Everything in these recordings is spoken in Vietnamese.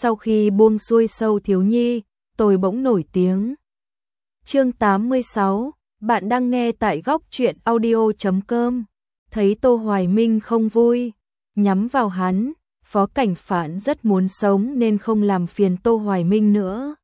Sau khi buông xuôi Sâu Thiếu Nhi, tôi bỗng nổi tiếng. Chương 86, bạn đang nghe tại góc truyện audio.com. Thấy Tô Hoài Minh không vui, nhắm vào hắn, Phó Cảnh Phạn rất muốn sống nên không làm phiền Tô Hoài Minh nữa.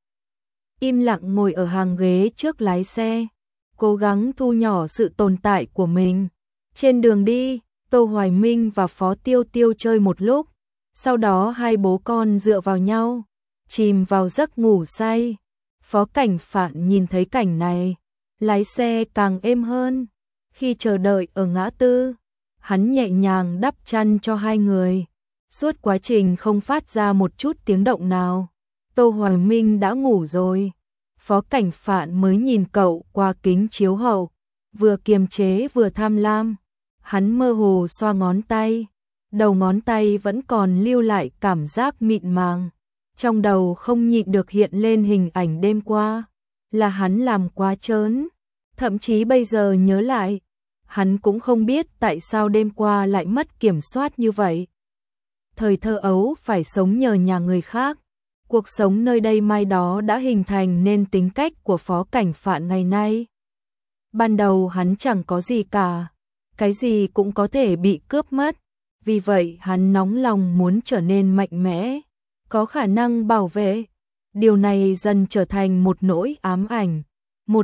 Im lặng ngồi ở hàng ghế trước lái xe, cố gắng thu nhỏ sự tồn tại của mình. Trên đường đi, Tô Hoài Minh và Phó Tiêu Tiêu chơi một lúc, sau đó hai bố con dựa vào nhau, chìm vào giấc ngủ say. Phó Cảnh Phạn nhìn thấy cảnh này, lái xe càng êm hơn. Khi chờ đợi ở ngã tư, hắn nhẹ nhàng đắp chăn cho hai người. Suốt quá trình không phát ra một chút tiếng động nào. Tô Hoài Minh đã ngủ rồi. Phó Cảnh Phạn mới nhìn cậu qua kính chiếu hậu, vừa kiềm chế vừa tham lam. Hắn mơ hồ xoa ngón tay, đầu ngón tay vẫn còn lưu lại cảm giác mịn màng. Trong đầu không nhịn được hiện lên hình ảnh đêm qua, là hắn làm quá trớn. Thậm chí bây giờ nhớ lại, hắn cũng không biết tại sao đêm qua lại mất kiểm soát như vậy. Thời thơ ấu phải sống nhờ nhà người khác, cuộc sống nơi đây mai đó đã hình thành nên tính cách của Phó Cảnh Phạn ngày nay. Ban đầu hắn chẳng có gì cả, cái gì cũng có thể bị cướp mất, vì vậy hắn nóng lòng muốn trở nên mạnh mẽ, có khả năng bảo vệ. Điều này dần trở thành một nỗi ám ảnh. Một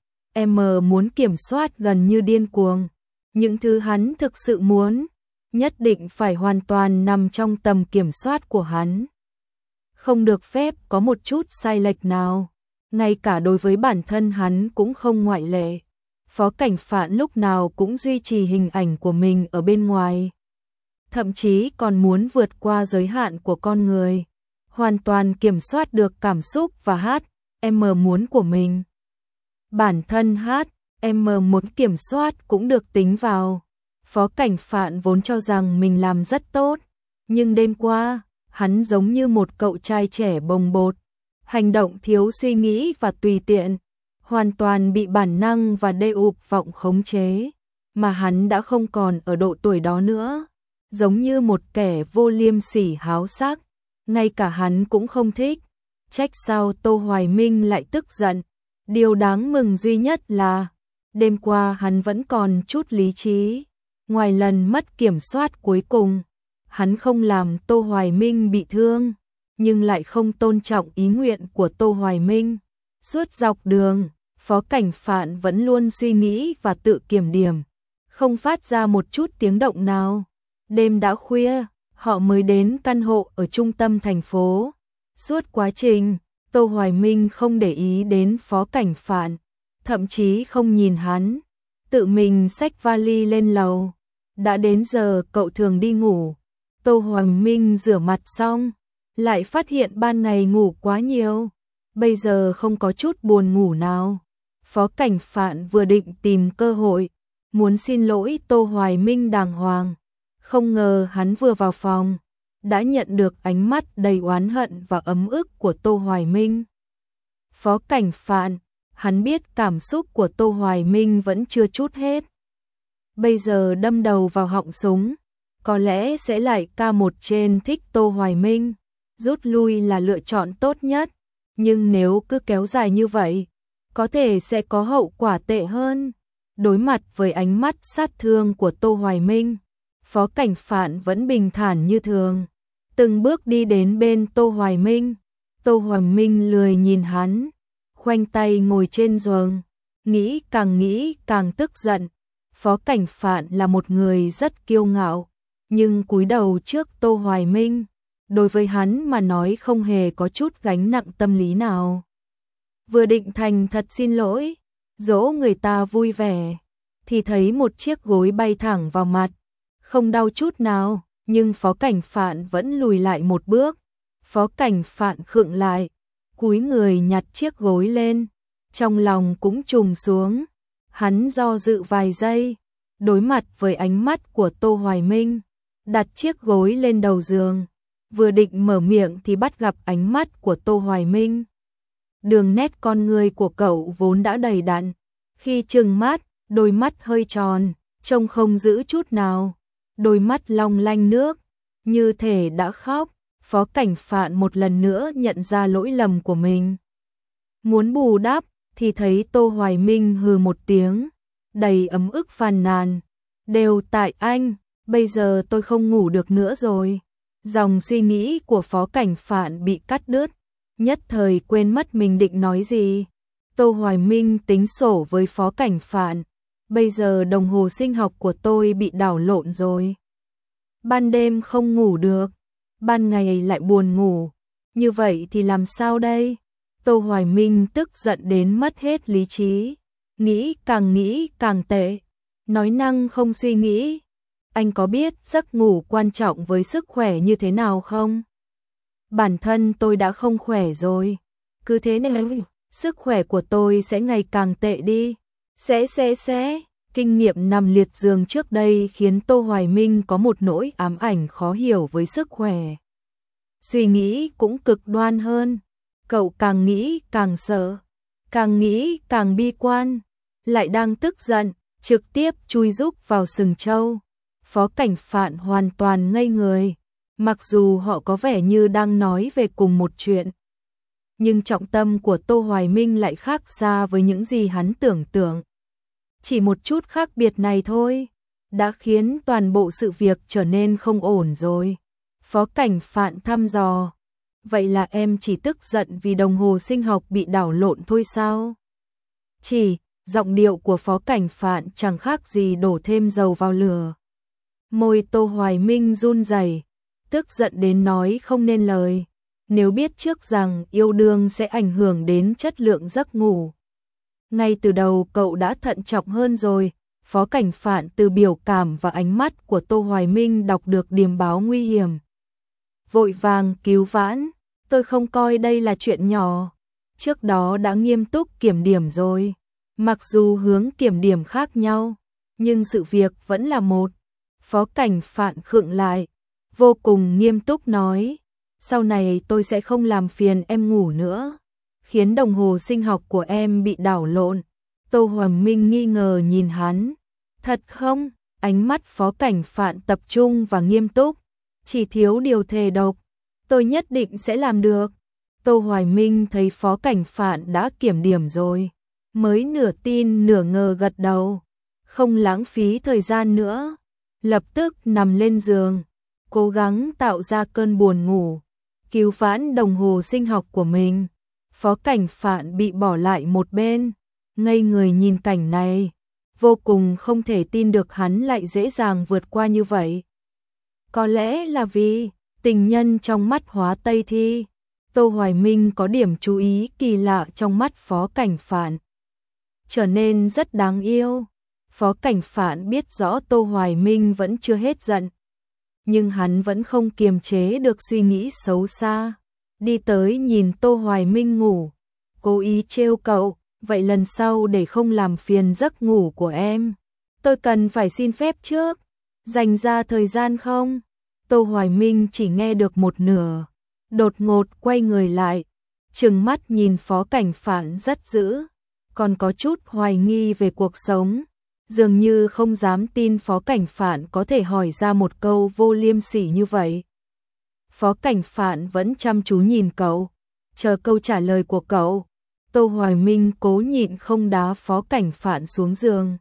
HM muốn kiểm soát gần như điên cuồng. Những thứ hắn thực sự muốn, nhất định phải hoàn toàn nằm trong tầm kiểm soát của hắn. Không được phép có một chút sai lệch nào, ngay cả đối với bản thân hắn cũng không ngoại lệ. Phó Cảnh Phạn lúc nào cũng duy trì hình ảnh của mình ở bên ngoài, thậm chí còn muốn vượt qua giới hạn của con người, hoàn toàn kiểm soát được cảm xúc và HM muốn của mình. Bản thân HM muốn kiểm soát cũng được tính vào. Phó Cảnh Phạn vốn cho rằng mình làm rất tốt, nhưng đêm qua, hắn giống như một cậu trai trẻ bồng bột, hành động thiếu suy nghĩ và tùy tiện, hoàn toàn bị bản năng và đê ụp vọng khống chế, mà hắn đã không còn ở độ tuổi đó nữa, giống như một kẻ vô liêm sỉ háo sắc, ngay cả hắn cũng không thích. Trách sao Tô Hoài Minh lại tức giận. Điều đáng mừng duy nhất là đêm qua hắn vẫn còn chút lý trí. Ngoài lần mất kiểm soát cuối cùng, hắn không làm Tô Hoài Minh bị thương, nhưng lại không tôn trọng ý nguyện của Tô Hoài Minh. Suốt dọc đường, Phó Cảnh Phạn vẫn luôn suy nghĩ và tự kiểm điểm, không phát ra một chút tiếng động nào. Đêm đã khuya, họ mới đến căn hộ ở trung tâm thành phố. Suốt quá trình, Tô Hoài Minh không để ý đến Phó Cảnh Phạn, thậm chí không nhìn hắn, tự mình xách vali lên lầu. Đã đến giờ cậu thường đi ngủ. Tô Hoài Minh rửa mặt xong, lại phát hiện ban ngày ngủ quá nhiều, bây giờ không có chút buồn ngủ nào. Phó Cảnh Phạn vừa định tìm cơ hội, muốn xin lỗi Tô Hoài Minh đàng hoàng, không ngờ hắn vừa vào phòng, đã nhận được ánh mắt đầy oán hận và ấm ức của Tô Hoài Minh. Phó Cảnh Phạn, hắn biết cảm xúc của Tô Hoài Minh vẫn chưa trút hết. Bây giờ đâm đầu vào họng súng, có lẽ sẽ lại ca một trên thích Tô Hoài Minh, rút lui là lựa chọn tốt nhất, nhưng nếu cứ kéo dài như vậy, có thể sẽ có hậu quả tệ hơn. Đối mặt với ánh mắt sát thương của Tô Hoài Minh, Phó Cảnh Phạn vẫn bình thản như thường, từng bước đi đến bên Tô Hoài Minh. Tô Hoài Minh lười nhìn hắn, khoanh tay ngồi trên giường, nghĩ càng tức giận. Phó Cảnh Phạn là một người rất kiêu ngạo, nhưng cúi đầu trước Tô Hoài Minh, đối với hắn mà nói không hề có chút gánh nặng tâm lý nào. Vừa định thành thật xin lỗi, dỗ người ta vui vẻ, thì thấy một chiếc gối bay thẳng vào mặt, không đau chút nào, nhưng Phó Cảnh Phạn vẫn lùi lại một bước. Phó Cảnh Phạn khựng lại, cúi người nhặt chiếc gối lên, trong lòng cũng trùng xuống. Hắn do dự vài giây, đối mặt với ánh mắt của Tô Hoài Minh, đặt chiếc gối lên đầu giường, vừa định mở miệng thì bắt gặp ánh mắt của Tô Hoài Minh. Đường nét con người của cậu vốn đã đầy đặn, khi trừng mắt, đôi mắt hơi tròn, trông không giữ chút nào, đôi mắt long lanh nước, như thể đã khóc. Phó Cảnh Phạn một lần nữa nhận ra lỗi lầm của mình. Muốn bù đắp thì thấy Tô Hoài Minh hừ một tiếng, đầy ấm ức phàn nàn. Đều tại anh, bây giờ tôi không ngủ được nữa rồi. Dòng suy nghĩ của Phó Cảnh Phạn bị cắt đứt, nhất thời quên mất mình định nói gì. Tô Hoài Minh tính sổ với Phó Cảnh Phạn. Bây giờ đồng hồ sinh học của tôi bị đảo lộn rồi. Ban đêm không ngủ được, ban ngày lại buồn ngủ. Như vậy thì làm sao đây? Tô Hoài Minh tức giận đến mất hết lý trí. Nghĩ càng tệ. Nói năng không suy nghĩ. Anh có biết giấc ngủ quan trọng với sức khỏe như thế nào không? Bản thân tôi đã không khỏe rồi. Cứ thế này, sức khỏe của tôi sẽ ngày càng tệ đi. Sẽ. Kinh nghiệm nằm liệt giường trước đây khiến Tô Hoài Minh có một nỗi ám ảnh khó hiểu với sức khỏe. Suy nghĩ cũng cực đoan hơn. Cậu càng nghĩ càng sợ, càng nghĩ càng bi quan, lại đang tức giận, trực tiếp chui rúc vào sừng trâu. Phó Cảnh Phạn hoàn toàn ngây người, mặc dù họ có vẻ như đang nói về cùng một chuyện. Nhưng trọng tâm của Tô Hoài Minh lại khác xa với những gì hắn tưởng tượng. Chỉ một chút khác biệt này thôi, đã khiến toàn bộ sự việc trở nên không ổn rồi. Phó Cảnh Phạn thăm dò. Vậy là em chỉ tức giận vì đồng hồ sinh học bị đảo lộn thôi sao? Giọng điệu của Phó Cảnh Phạn chẳng khác gì đổ thêm dầu vào lửa. Môi Tô Hoài Minh run rẩy, tức giận đến nói không nên lời. Nếu biết trước rằng yêu đương sẽ ảnh hưởng đến chất lượng giấc ngủ. Ngay từ đầu cậu đã thận trọng hơn rồi. Phó Cảnh Phạn từ biểu cảm và ánh mắt của Tô Hoài Minh đọc được điềm báo nguy hiểm. Vội vàng cứu vãn, tôi không coi đây là chuyện nhỏ. Trước đó đã nghiêm túc kiểm điểm rồi. Mặc dù hướng kiểm điểm khác nhau, nhưng sự việc vẫn là một. Phó Cảnh Phạn khựng lại, vô cùng nghiêm túc nói. Sau này tôi sẽ không làm phiền em ngủ nữa, khiến đồng hồ sinh học của em bị đảo lộn. Tô Hoài Minh nghi ngờ nhìn hắn. Thật không? Ánh mắt Phó Cảnh Phạn tập trung và nghiêm túc. Chỉ thiếu điều thề độc. Tôi nhất định sẽ làm được. Tô Hoài Minh thấy Phó Cảnh Phạn đã kiểm điểm rồi, mới nửa tin nửa ngờ gật đầu. Không lãng phí thời gian nữa. Lập tức nằm lên giường, cố gắng tạo ra cơn buồn ngủ, cứu vãn đồng hồ sinh học của mình. Phó Cảnh Phạn bị bỏ lại một bên, ngây người nhìn cảnh này, vô cùng không thể tin được hắn lại dễ dàng vượt qua như vậy. Có lẽ là vì tình nhân trong mắt Hóa Tây Thi. Tô Hoài Minh có điểm chú ý kỳ lạ trong mắt Phó Cảnh Phạn, trở nên rất đáng yêu. Phó Cảnh Phạn biết rõ Tô Hoài Minh vẫn chưa hết giận, nhưng hắn vẫn không kiềm chế được suy nghĩ xấu xa. Đi tới nhìn Tô Hoài Minh ngủ, cố ý trêu cậu. Vậy lần sau để không làm phiền giấc ngủ của em, tôi cần phải xin phép trước, dành ra thời gian không? Tô Hoài Minh chỉ nghe được một nửa, đột ngột quay người lại, trừng mắt nhìn Phó Cảnh Phạn rất dữ, còn có chút hoài nghi về cuộc sống, dường như không dám tin Phó Cảnh Phạn có thể hỏi ra một câu vô liêm sỉ như vậy. Phó Cảnh Phạn vẫn chăm chú nhìn cậu, chờ câu trả lời của cậu. Tô Hoài Minh cố nhịn không đá Phó Cảnh Phạn xuống giường.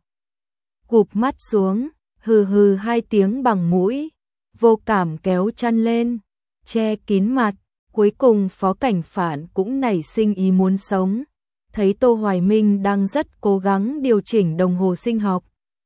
Gụp mắt xuống, hừ hừ hai tiếng bằng mũi, vô cảm kéo chăn lên, che kín mặt. Cuối cùng Phó Cảnh Phạn cũng nảy sinh ý muốn sống. Thấy Tô Hoài Minh đang rất cố gắng điều chỉnh đồng hồ sinh học,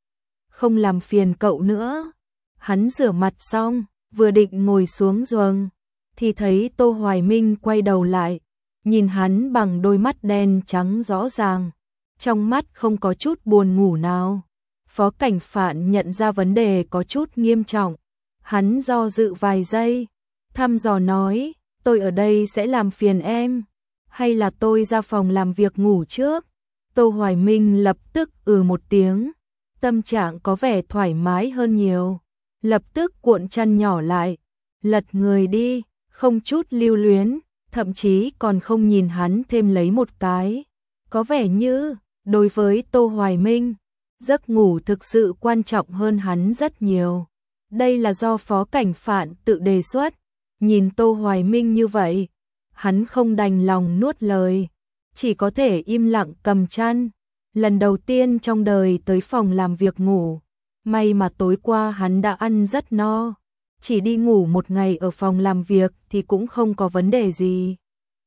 không làm phiền cậu nữa. Hắn rửa mặt xong, vừa định ngồi xuống giường, thì thấy Tô Hoài Minh quay đầu lại, nhìn hắn bằng đôi mắt đen trắng rõ ràng, trong mắt không có chút buồn ngủ nào. Phó Cảnh Phạn nhận ra vấn đề có chút nghiêm trọng, hắn do dự vài giây, thăm dò nói, tôi ở đây sẽ làm phiền em, hay là tôi ra phòng làm việc ngủ trước? Tô Hoài Minh lập tức một tiếng, tâm trạng có vẻ thoải mái hơn nhiều, lập tức cuộn chăn nhỏ lại, lật người đi, không chút lưu luyến, thậm chí còn không nhìn hắn thêm lấy một cái. Có vẻ như, đối với Tô Hoài Minh, giấc ngủ thực sự quan trọng hơn hắn rất nhiều. Đây là do Phó Cảnh Phạn tự đề xuất, Nhìn Tô Hoài Minh như vậy, hắn không đành lòng nuốt lời, chỉ có thể im lặng cầm chăn. Lần đầu tiên trong đời tới phòng làm việc ngủ, may mà tối qua hắn đã ăn rất no, chỉ đi ngủ một ngày ở phòng làm việc thì cũng không có vấn đề gì.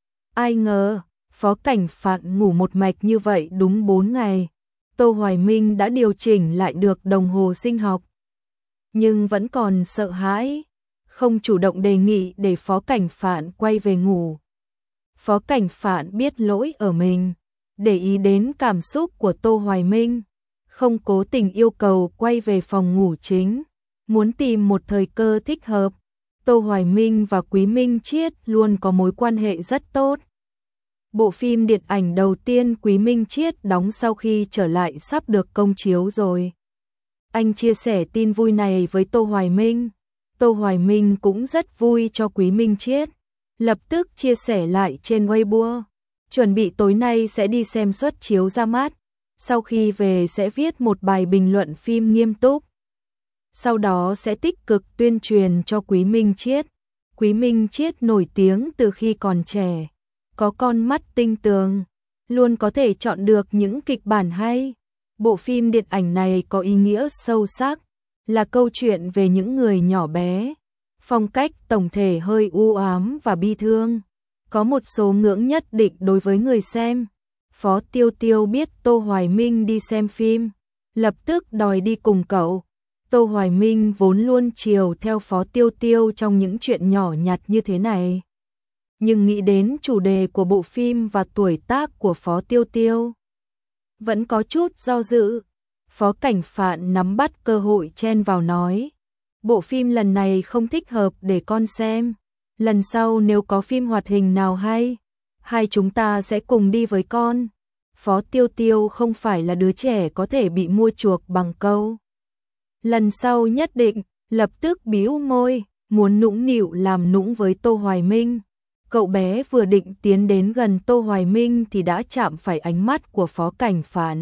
Ai ngờ, Phó Cảnh Phạn ngủ một mạch như vậy đúng 4 ngày, Tô Hoài Minh đã điều chỉnh lại được đồng hồ sinh học. Nhưng vẫn còn sợ hãi, không chủ động đề nghị để Phó Cảnh Phạn quay về ngủ. Phó Cảnh Phạn biết lỗi ở mình, để ý đến cảm xúc của Tô Hoài Minh, không cố tình yêu cầu quay về phòng ngủ chính, muốn tìm một thời cơ thích hợp. Tô Hoài Minh và Quý Minh Chiết luôn có mối quan hệ rất tốt. Bộ phim điện ảnh đầu tiên Quý Minh Chiết đóng sau khi trở lại sắp được công chiếu rồi. Anh chia sẻ tin vui này với Tô Hoài Minh. Tô Hoài Minh cũng rất vui cho Quý Minh Chiết, lập tức chia sẻ lại trên Weibo, chuẩn bị tối nay sẽ đi xem suất chiếu ra mắt, sau khi về sẽ viết một bài bình luận phim nghiêm túc. Sau đó sẽ tích cực tuyên truyền cho Quý Minh Chiết. Quý Minh Chiết nổi tiếng từ khi còn trẻ, có con mắt tinh tường, luôn có thể chọn được những kịch bản hay. Bộ phim điện ảnh này có ý nghĩa sâu sắc, là câu chuyện về những người nhỏ bé, phong cách tổng thể hơi u ám và bi thương, có một số ngưỡng nhất định đối với người xem. Phó Tiêu Tiêu biết Tô Hoài Minh đi xem phim, lập tức đòi đi cùng cậu. Tô Hoài Minh vốn luôn chiều theo Phó Tiêu Tiêu trong những chuyện nhỏ nhặt như thế này, nhưng nghĩ đến chủ đề của bộ phim và tuổi tác của Phó Tiêu Tiêu, vẫn có chút do dự. Phó Cảnh Phạn nắm bắt cơ hội chen vào nói, bộ phim lần này không thích hợp để con xem, lần sau nếu có phim hoạt hình nào hay, hai chúng ta sẽ cùng đi với con. Phó Tiêu Tiêu không phải là đứa trẻ có thể bị mua chuộc bằng câu lần sau nhất định, lập tức bĩu môi, muốn nũng nịu làm nũng với Tô Hoài Minh. Cậu bé vừa định tiến đến gần Tô Hoài Minh thì đã chạm phải ánh mắt của Phó Cảnh Phạn.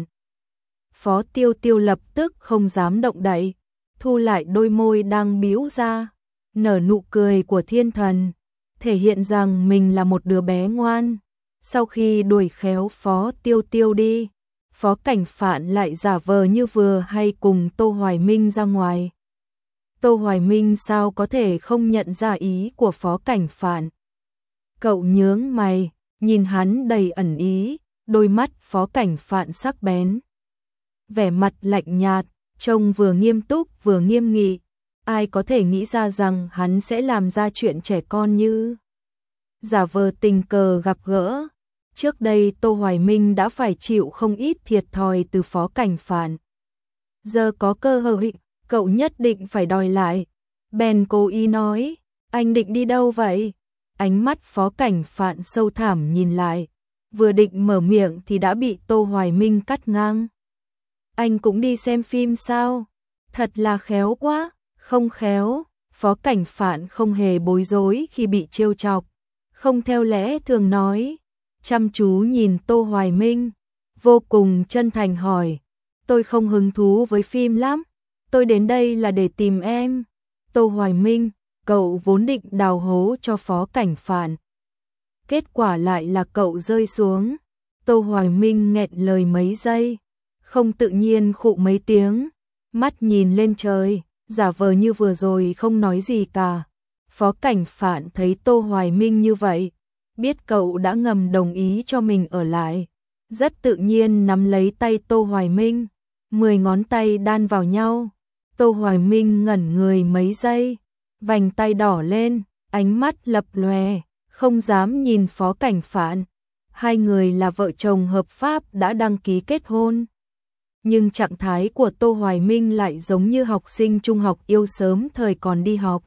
Phó Tiêu Tiêu lập tức không dám động đậy, thu lại đôi môi đang bĩu ra, nở nụ cười của thiên thần, thể hiện rằng mình là một đứa bé ngoan. Sau khi đuổi khéo Phó Tiêu Tiêu đi, Phó Cảnh Phạn lại giả vờ như vừa hay cùng Tô Hoài Minh ra ngoài. Tô Hoài Minh sao có thể không nhận ra ý của Phó Cảnh Phạn. Cậu nhướng mày, nhìn hắn đầy ẩn ý, đôi mắt Phó Cảnh Phạn sắc bén, vẻ mặt lạnh nhạt, trông vừa nghiêm túc vừa nghiêm nghị. Ai có thể nghĩ ra rằng hắn sẽ làm ra chuyện trẻ con như giả vờ tình cờ gặp gỡ. Trước đây Tô Hoài Minh đã phải chịu không ít thiệt thòi từ Phó Cảnh Phạn. Giờ có cơ hội, cậu nhất định phải đòi lại. Bèn cố ý nói, anh định đi đâu vậy? Ánh mắt Phó Cảnh Phạn sâu thẳm nhìn lại, vừa định mở miệng thì đã bị Tô Hoài Minh cắt ngang. Anh cũng đi xem phim sao? Thật là khéo quá. Không khéo. Phó Cảnh Phạn không hề bối rối khi bị trêu chọc, không theo lẽ thường nói, chăm chú nhìn Tô Hoài Minh, vô cùng chân thành hỏi, tôi không hứng thú với phim lắm, tôi đến đây là để tìm em. Tô Hoài Minh, cậu vốn định đào hố cho Phó Cảnh Phạn, kết quả lại là cậu rơi xuống. Tô Hoài Minh nghẹn lời mấy giây, không tự nhiên khụ mấy tiếng, mắt nhìn lên trời, giả vờ như vừa rồi không nói gì cả. Phó Cảnh Phạn thấy Tô Hoài Minh như vậy, biết cậu đã ngầm đồng ý cho mình ở lại, rất tự nhiên nắm lấy tay Tô Hoài Minh, 10 ngón tay đan vào nhau. Tô Hoài Minh ngẩn người mấy giây, vành tay đỏ lên, ánh mắt lập lòe, không dám nhìn Phó Cảnh Phạn. Hai người là vợ chồng hợp pháp đã đăng ký kết hôn, nhưng trạng thái của Tô Hoài Minh lại giống như học sinh trung học yêu sớm thời còn đi học,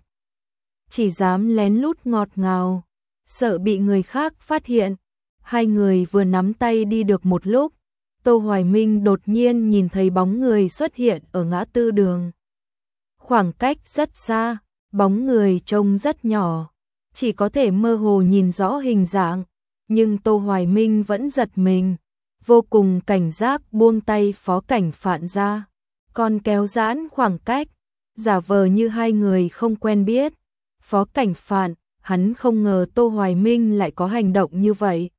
chỉ dám lén lút ngọt ngào, sợ bị người khác phát hiện. Hai người vừa nắm tay đi được một lúc, Tô Hoài Minh đột nhiên nhìn thấy bóng người xuất hiện ở ngã tư đường. Khoảng cách rất xa, bóng người trông rất nhỏ, chỉ có thể mơ hồ nhìn rõ hình dạng, nhưng Tô Hoài Minh vẫn giật mình, vô cùng cảnh giác buông tay Phó Cảnh Phạn ra, còn kéo giãn khoảng cách, giả vờ như hai người không quen biết. Phó Cảnh Phạn, hắn không ngờ Tô Hoài Minh lại có hành động như vậy.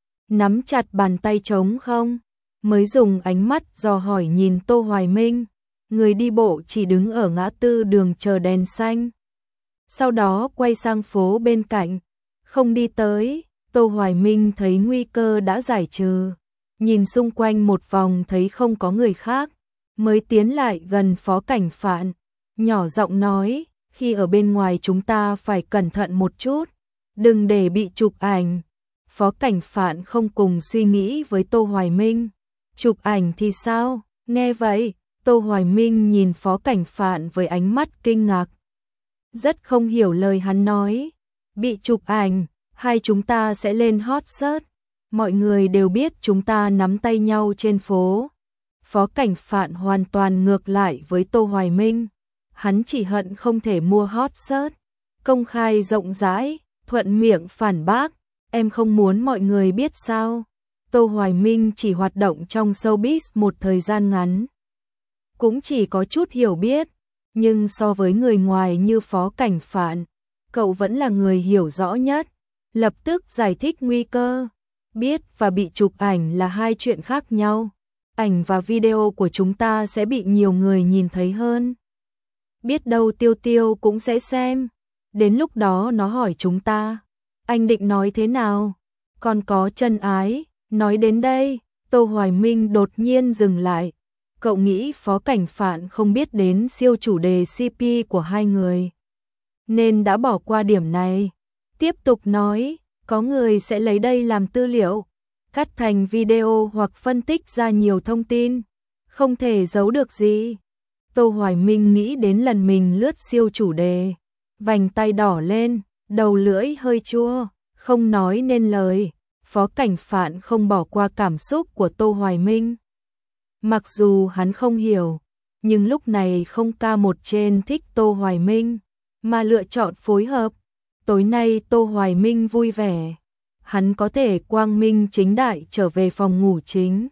Nắm chặt bàn tay trống không, mới dùng ánh mắt dò hỏi nhìn Tô Hoài Minh, người đi bộ chỉ đứng ở ngã tư đường chờ đèn xanh. Sau đó quay sang phố bên cạnh, không đi tới. Tô Hoài Minh thấy nguy cơ đã giải trừ, nhìn xung quanh một vòng thấy không có người khác, mới tiến lại gần Phó Cảnh Phạn, nhỏ giọng nói, khi ở bên ngoài chúng ta phải cẩn thận một chút, đừng để bị chụp ảnh. Phó Cảnh Phạn không cùng suy nghĩ với Tô Hoài Minh, chụp ảnh thì sao? Nghe vậy, Tô Hoài Minh nhìn Phó Cảnh Phạn với ánh mắt kinh ngạc, rất không hiểu lời hắn nói. Bị chụp ảnh, hai chúng ta sẽ lên hot search, mọi người đều biết chúng ta nắm tay nhau trên phố. Phó Cảnh Phạn hoàn toàn ngược lại với Tô Hoài Minh, hắn chỉ hận không thể mua hot search, công khai rộng rãi, thuận miệng phản bác, em không muốn mọi người biết sao? Tô Hoài Minh chỉ hoạt động trong showbiz một thời gian ngắn, cũng chỉ có chút hiểu biết, nhưng so với người ngoài như Phó Cảnh Phạn, cậu vẫn là người hiểu rõ nhất, lập tức giải thích nguy cơ. Biết và bị chụp ảnh là hai chuyện khác nhau. Ảnh và video của chúng ta sẽ bị nhiều người nhìn thấy hơn. Biết đâu Tiêu Tiêu cũng sẽ xem. Đến lúc đó nó hỏi chúng ta, anh định nói thế nào? Còn có Chân Ái. Nói đến đây, Tô Hoài Minh đột nhiên dừng lại. Cậu nghĩ Phó Cảnh Phạn không biết đến siêu chủ đề CP của hai người, nên đã bỏ qua điểm này. Tiếp tục nói, có người sẽ lấy đây làm tư liệu, cắt thành video hoặc phân tích ra nhiều thông tin, không thể giấu được gì. Tô Hoài Minh nghĩ đến lần mình lướt siêu chủ đề, vành tay đỏ lên, đầu lưỡi hơi chua, không nói nên lời. Phó Cảnh Phạn không bỏ qua cảm xúc của Tô Hoài Minh. Mặc dù hắn không hiểu, nhưng lúc này không ca một trên thích Tô Hoài Minh, mà lựa chọn phối hợp. Tối nay Tô Hoài Minh vui vẻ, hắn có thể quang minh chính đại trở về phòng ngủ chính.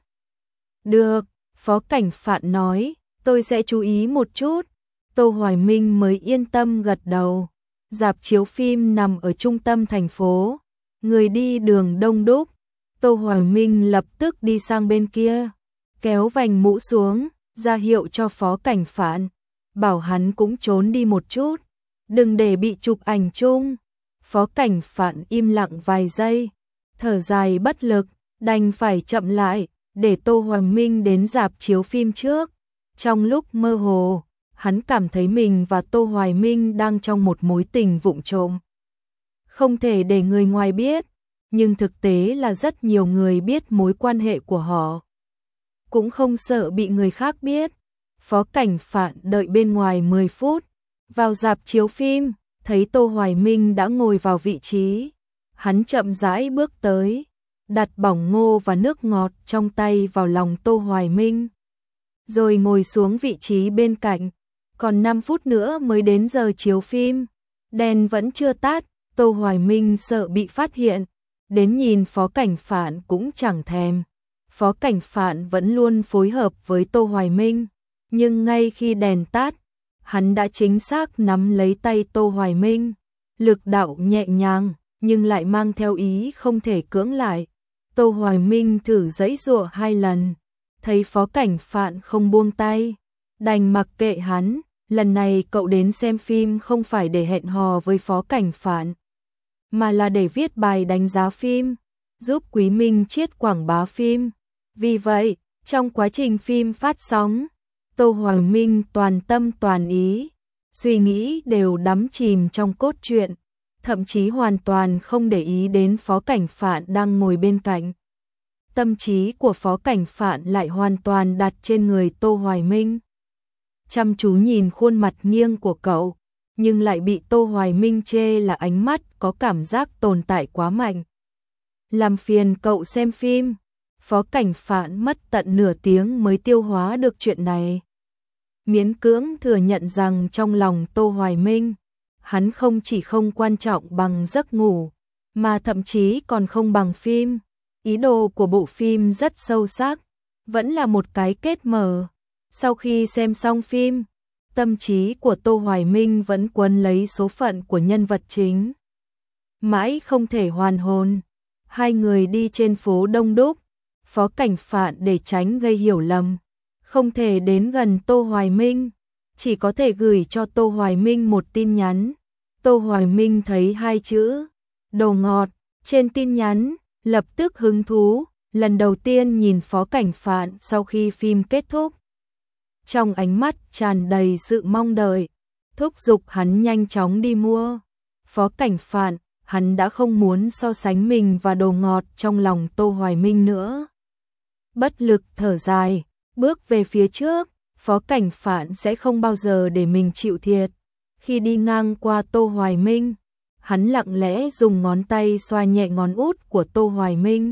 Được, Phó Cảnh Phạn nói, tôi sẽ chú ý một chút. Tô Hoài Minh mới yên tâm gật đầu. Rạp chiếu phim nằm ở trung tâm thành phố, người đi đường đông đúc. Tô Hoài Minh lập tức đi sang bên kia, kéo vành mũ xuống, ra hiệu cho Phó Cảnh Phạn, bảo hắn cũng trốn đi một chút, đừng để bị chụp ảnh chung. Phó Cảnh Phạn im lặng vài giây, thở dài bất lực, đành phải chậm lại, để Tô Hoài Minh đến rạp chiếu phim trước. Trong lúc mơ hồ, hắn cảm thấy mình và Tô Hoài Minh đang trong một mối tình vụng trộm. Không thể để người ngoài biết, nhưng thực tế là rất nhiều người biết mối quan hệ của họ. Cũng không sợ bị người khác biết. Phó Cảnh Phạn đợi bên ngoài 10 phút, vào rạp chiếu phim, thấy Tô Hoài Minh đã ngồi vào vị trí. Hắn chậm rãi bước tới, đặt bỏng ngô và nước ngọt trong tay vào lòng Tô Hoài Minh, rồi ngồi xuống vị trí bên cạnh. Còn 5 phút nữa mới đến giờ chiếu phim, đèn vẫn chưa tắt. Tô Hoài Minh sợ bị phát hiện, đến nhìn Phó Cảnh Phạn cũng chẳng thèm. Phó Cảnh Phạn vẫn luôn phối hợp với Tô Hoài Minh, nhưng ngay khi đèn tắt, hắn đã chính xác nắm lấy tay Tô Hoài Minh, lực đạo nhẹ nhàng nhưng lại mang theo ý không thể cưỡng lại. Tô Hoài Minh thử giãy giụa 2 lần, thấy Phó Cảnh Phạn không buông tay, đành mặc kệ hắn. Lần này cậu đến xem phim không phải để hẹn hò với Phó Cảnh Phạn, mà là để viết bài đánh giá phim, giúp Quý Minh Chiết quảng bá phim. Vì vậy, trong quá trình phim phát sóng, Tô Hoài Minh toàn tâm toàn ý, suy nghĩ đều đắm chìm trong cốt truyện, thậm chí hoàn toàn không để ý đến Phó Cảnh Phạn đang ngồi bên cạnh. Tâm trí của Phó Cảnh Phạn lại hoàn toàn đặt trên người Tô Hoài Minh, chăm chú nhìn khuôn mặt nghiêng của cậu, nhưng lại bị Tô Hoài Minh chê là ánh mắt có cảm giác tồn tại quá mạnh. Làm phiền cậu xem phim. Phó Cảnh Phạn mất tận nửa tiếng mới tiêu hóa được chuyện này. Miễn cưỡng thừa nhận rằng trong lòng Tô Hoài Minh, hắn không chỉ không quan trọng bằng giấc ngủ, mà thậm chí còn không bằng phim. Ý đồ của bộ phim rất sâu sắc, vẫn là một cái kết mở. Sau khi xem xong phim, tâm trí của Tô Hoài Minh vẫn quấn lấy số phận của nhân vật chính. mãi không thể hoàn hồn. Hai người đi trên phố đông đúc, Phó Cảnh Phạn để tránh gây hiểu lầm, không thể đến gần Tô Hoài Minh, chỉ có thể gửi cho Tô Hoài Minh một tin nhắn. Tô Hoài Minh thấy hai chữ đồ ngọt trên tin nhắn, lập tức hứng thú, lần đầu tiên nhìn Phó Cảnh Phạn sau khi phim kết thúc. Trong ánh mắt tràn đầy sự mong đợi, thúc giục hắn nhanh chóng đi mua. Phó Cảnh Phạn, hắn đã không muốn so sánh mình và đồ ngọt trong lòng Tô Hoài Minh nữa. Bất lực thở dài, bước về phía trước, Phó Cảnh Phạn sẽ không bao giờ để mình chịu thiệt. Khi đi ngang qua Tô Hoài Minh, hắn lặng lẽ dùng ngón tay xoa nhẹ ngón út của Tô Hoài Minh,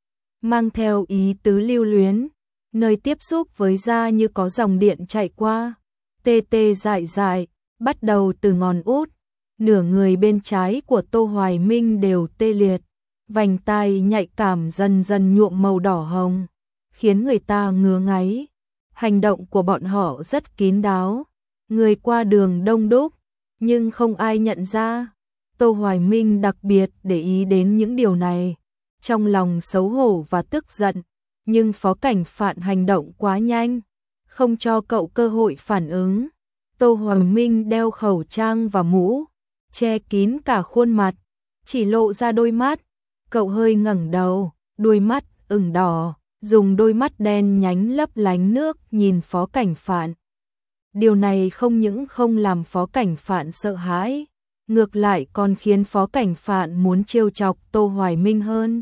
mang theo ý tứ lưu luyến, nơi tiếp xúc với da như có dòng điện chạy qua, tê tê dại dại, bắt đầu từ ngón út, nửa người bên trái của Tô Hoài Minh đều tê liệt, vành tai nhạy cảm dần dần nhuộm màu đỏ hồng, khiến người ta ngứa ngáy. Hành động của bọn họ rất kín đáo, người qua đường đông đúc, nhưng không ai nhận ra. Tô Hoài Minh đặc biệt để ý đến những điều này, trong lòng xấu hổ và tức giận, nhưng Phó Cảnh Phạn hành động quá nhanh, không cho cậu cơ hội phản ứng. Tô Hoài Minh đeo khẩu trang và mũ, che kín cả khuôn mặt, chỉ lộ ra đôi mắt. Cậu hơi ngẩng đầu, đôi mắt ửng đỏ, dùng đôi mắt đen nhánh lấp lánh nước nhìn Phó Cảnh Phạn. Điều này không những không làm Phó Cảnh Phạn sợ hãi, ngược lại còn khiến Phó Cảnh Phạn muốn trêu chọc Tô Hoài Minh hơn.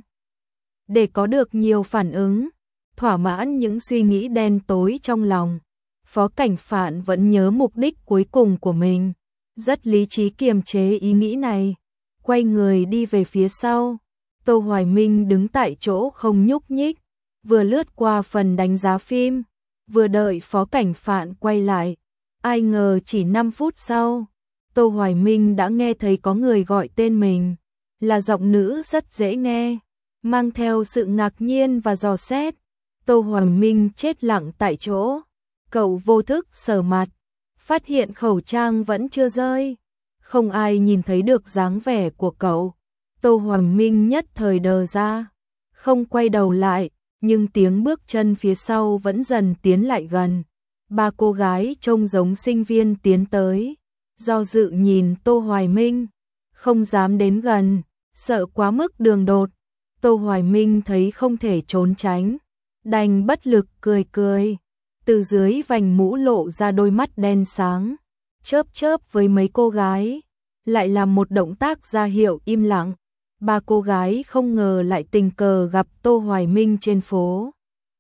Để có được nhiều phản ứng, thỏa mãn những suy nghĩ đen tối trong lòng, Phó Cảnh Phạn vẫn nhớ mục đích cuối cùng của mình, rất lý trí kiềm chế ý nghĩ này, quay người đi về phía sau. Tô Hoài Minh đứng tại chỗ không nhúc nhích, vừa lướt qua phần đánh giá phim, vừa đợi Phó Cảnh Phạn quay lại. Ai ngờ chỉ 5 phút sau, Tô Hoài Minh đã nghe thấy có người gọi tên mình, là giọng nữ rất dễ nghe, mang theo sự ngạc nhiên và dò xét. Tô Hoài Minh chết lặng tại chỗ, cậu vô thức sờ mặt, phát hiện khẩu trang vẫn chưa rơi, không ai nhìn thấy được dáng vẻ của cậu. Tô Hoài Minh nhất thời đờ ra, không quay đầu lại, nhưng tiếng bước chân phía sau vẫn dần tiến lại gần. Ba cô gái trông giống sinh viên tiến tới, do dự nhìn Tô Hoài Minh, không dám đến gần, sợ quá mức đường đột. Tô Hoài Minh thấy không thể trốn tránh, đành bất lực cười cười, từ dưới vành mũ lộ ra đôi mắt đen sáng, chớp chớp với mấy cô gái, lại làm một động tác ra hiệu im lặng. Ba cô gái không ngờ lại tình cờ gặp Tô Hoài Minh trên phố.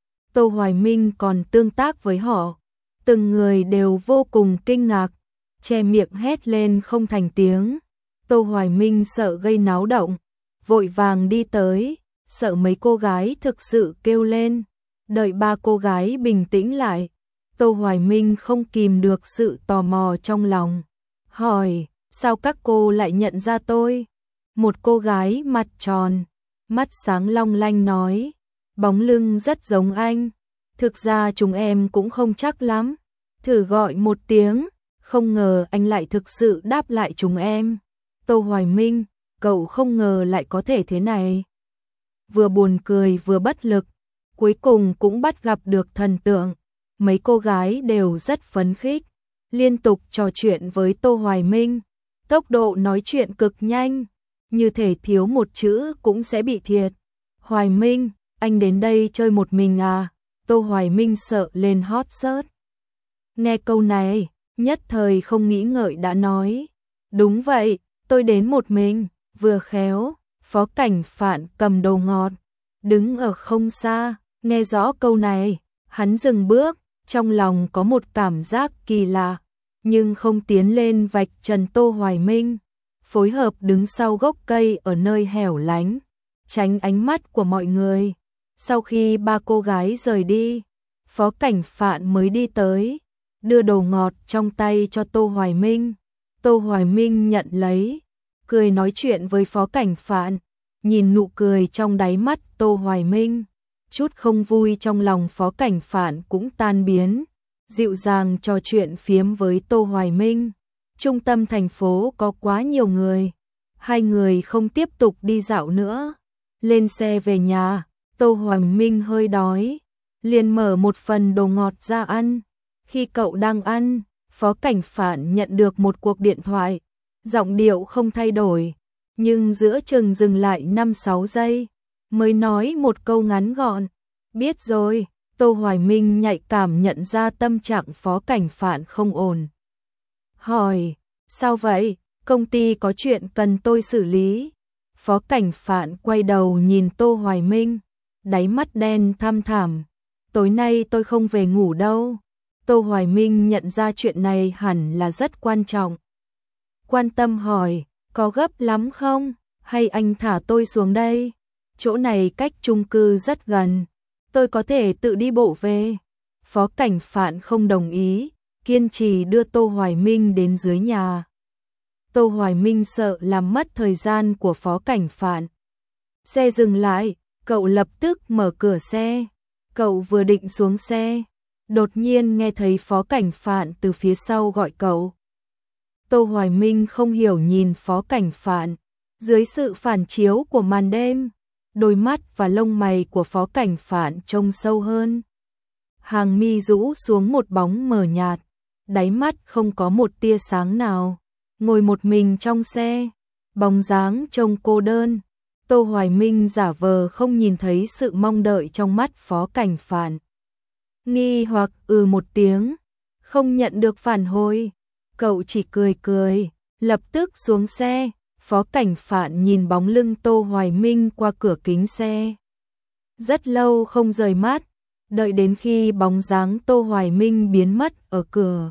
Tô Hoài Minh còn tương tác với họ, từng người đều vô cùng kinh ngạc, che miệng hét lên không thành tiếng. Tô Hoài Minh sợ gây náo động, vội vàng đi tới, sợ mấy cô gái thực sự kêu lên. Đợi ba cô gái bình tĩnh lại, Tô Hoài Minh không kìm được sự tò mò trong lòng, hỏi, sao các cô lại nhận ra tôi? Một cô gái mặt tròn, mắt sáng long lanh nói, bóng lưng rất giống anh, thực ra chúng em cũng không chắc lắm, thử gọi một tiếng, không ngờ anh lại thực sự đáp lại chúng em. Tô Hoài Minh, cậu không ngờ lại có thể thế này. Vừa buồn cười vừa bất lực, cuối cùng cũng bắt gặp được thần tượng. Mấy cô gái đều rất phấn khích, liên tục trò chuyện với Tô Hoài Minh, tốc độ nói chuyện cực nhanh, như thể thiếu một chữ cũng sẽ bị thiệt. Hoài Minh, anh đến đây chơi một mình à? Tô Hoài Minh sợ lên hot search. Nghe câu này, nhất thời không nghĩ ngợi đã nói, đúng vậy, tôi đến một mình. Vừa khéo, Phó Cảnh Phạn cầm đồ ngọt, đứng ở không xa, nghe rõ câu này, hắn dừng bước, trong lòng có một cảm giác kỳ lạ, nhưng không tiến lên vạch trần Tô Hoài Minh, phối hợp đứng sau gốc cây ở nơi hẻo lánh, tránh ánh mắt của mọi người. Sau khi ba cô gái rời đi, Phó Cảnh Phạn mới đi tới, đưa đồ ngọt trong tay cho Tô Hoài Minh. Tô Hoài Minh nhận lấy, cười nói chuyện với Phó Cảnh Phạn, nhìn nụ cười trong đáy mắt Tô Hoài Minh, chút không vui trong lòng Phó Cảnh Phạn cũng tan biến, dịu dàng trò chuyện phiếm với Tô Hoài Minh. Trung tâm thành phố có quá nhiều người, Hai người không tiếp tục đi dạo nữa. Lên xe về nhà, Tô Hoài Minh hơi đói, liền mở một phần đồ ngọt ra ăn. Khi cậu đang ăn, Phó Cảnh Phạn nhận được một cuộc điện thoại, giọng điệu không thay đổi, nhưng giữa chừng dừng lại 5-6 giây, mới nói một câu ngắn gọn, biết rồi. Tô Hoài Minh nhạy cảm nhận ra tâm trạng Phó Cảnh Phạn không ổn. Hỏi, sao vậy, công ty có chuyện cần tôi xử lý. Phó Cảnh Phạn quay đầu nhìn Tô Hoài Minh, đáy mắt đen thăm thẳm, tối nay tôi không về ngủ đâu. Tô Hoài Minh nhận ra chuyện này hẳn là rất quan trọng. Quan tâm hỏi, có gấp lắm không, hay anh thả tôi xuống đây? Chỗ này cách chung cư rất gần, tôi có thể tự đi bộ về. Phó Cảnh Phạn không đồng ý, kiên trì đưa Tô Hoài Minh đến dưới nhà. Tô Hoài Minh sợ làm mất thời gian của Phó Cảnh Phạn. Xe dừng lại, cậu lập tức mở cửa xe. Cậu vừa định xuống xe, đột nhiên nghe thấy Phó Cảnh Phạn từ phía sau gọi cậu. Tô Hoài Minh không hiểu nhìn Phó Cảnh Phạn, dưới sự phản chiếu của màn đêm, đôi mắt và lông mày của Phó Cảnh Phạn trông sâu hơn. Hàng mi rũ xuống một bóng mờ nhạt, đáy mắt không có một tia sáng nào, ngồi một mình trong xe, bóng dáng trông cô đơn. Tô Hoài Minh giả vờ không nhìn thấy sự mong đợi trong mắt Phó Cảnh Phạn. Nghi hoặc một tiếng, không nhận được phản hồi, cậu chỉ cười cười, lập tức xuống xe. Phó Cảnh Phạn nhìn bóng lưng Tô Hoài Minh qua cửa kính xe, rất lâu không rời mắt, đợi đến khi bóng dáng Tô Hoài Minh biến mất ở cửa,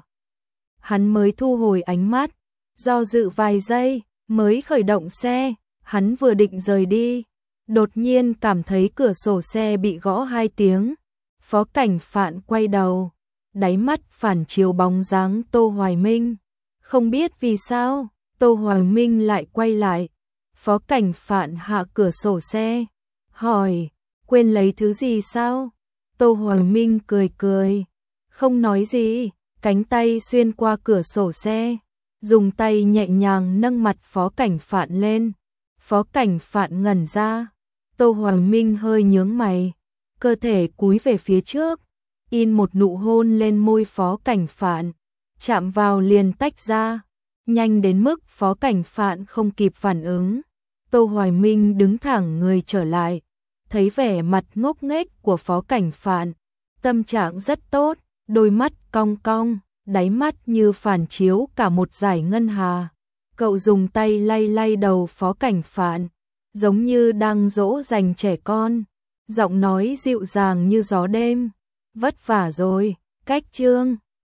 hắn mới thu hồi ánh mắt, do dự vài giây, mới khởi động xe. Hắn vừa định rời đi, đột nhiên cảm thấy cửa sổ xe bị gõ 2 tiếng. Phó Cảnh Phạn quay đầu, đáy mắt phản chiếu bóng dáng Tô Hoài Minh. Không biết vì sao, Tô Hoài Minh lại quay lại. Phó Cảnh Phạn hạ cửa sổ xe, hỏi, quên lấy thứ gì sao? Tô Hoài Minh cười cười, không nói gì, cánh tay xuyên qua cửa sổ xe, dùng tay nhẹ nhàng nâng mặt Phó Cảnh Phạn lên. Phó Cảnh Phạn ngẩn ra, Tô Hoài Minh hơi nhướng mày, cơ thể cúi về phía trước, in một nụ hôn lên môi Phó Cảnh Phạn, chạm vào liền tách ra, nhanh đến mức Phó Cảnh Phạn không kịp phản ứng. Tô Hoài Minh đứng thẳng người trở lại, thấy vẻ mặt ngốc nghếch của Phó Cảnh Phạn, tâm trạng rất tốt, đôi mắt cong cong, đáy mắt như phản chiếu cả một dải ngân hà. Cậu dùng tay lay lay đầu Phó Cảnh Phạn, giống như đang dỗ dành trẻ con, giọng nói dịu dàng như gió đêm. Vất vả rồi, cách chương.